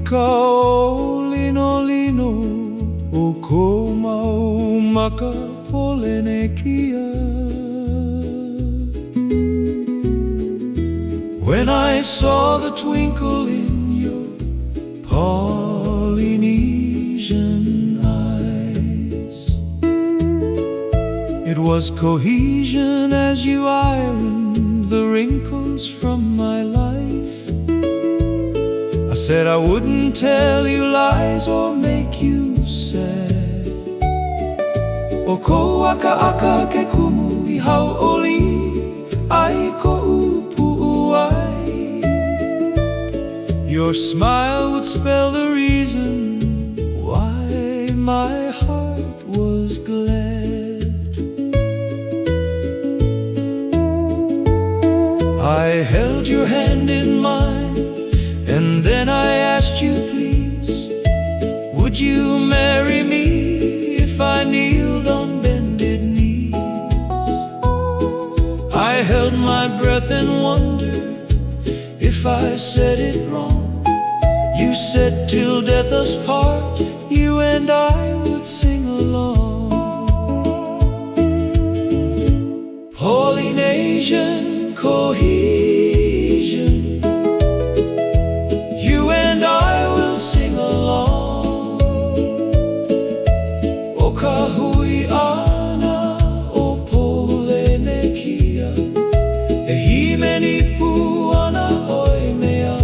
Ikaolino o ko mau maka polenekia. When I saw the twinkle in your Polynesian eyes, it was cohesion as you ironed the wrinkles from my life. I said I wouldn't tell you lies or make you sad. O ko aka ke kumu I hauoli ai ko upu'uai. Your smile would spell the reason why my heart was glad. I held your hand in mine, and then I asked you, please, would you marry me if I kneeled on bended knees? I held my breath and wondered if I said it wrong. You said till death us part, you and I would sing along. Polynesian cohesion, you and I will sing along. O kahui ana o polenekia, e himeni pu ana oi mea.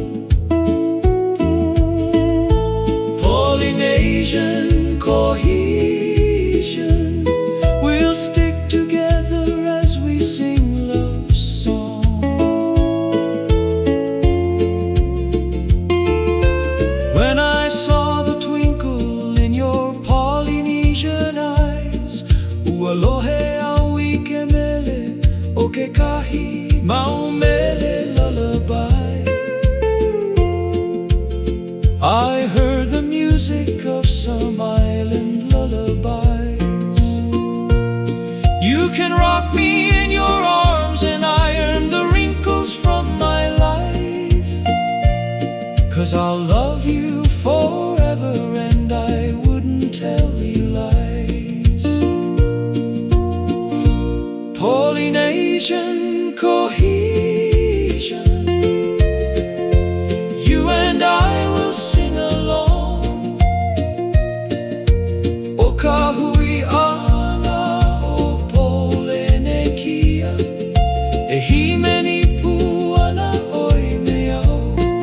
Polynesian cohesion, we'll stick together as we sing love song. When I saw the twinkle in your Polynesian eyes, ualohe au ikemele o ke kahi maumele lullaby, I heard the music of some island lullabies. You can rock me in your arms and iron the wrinkles from my life, 'cause I'll love you forever and I wouldn't tell you lies. Polynesian cohesion, you and I will sing along. O kahui ana o polenekia, e himeni pu ana oi meao.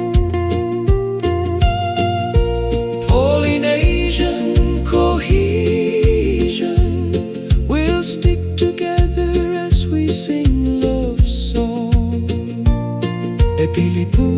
Polynesian cohesion, we'll stick together as we sing love song. E pilipu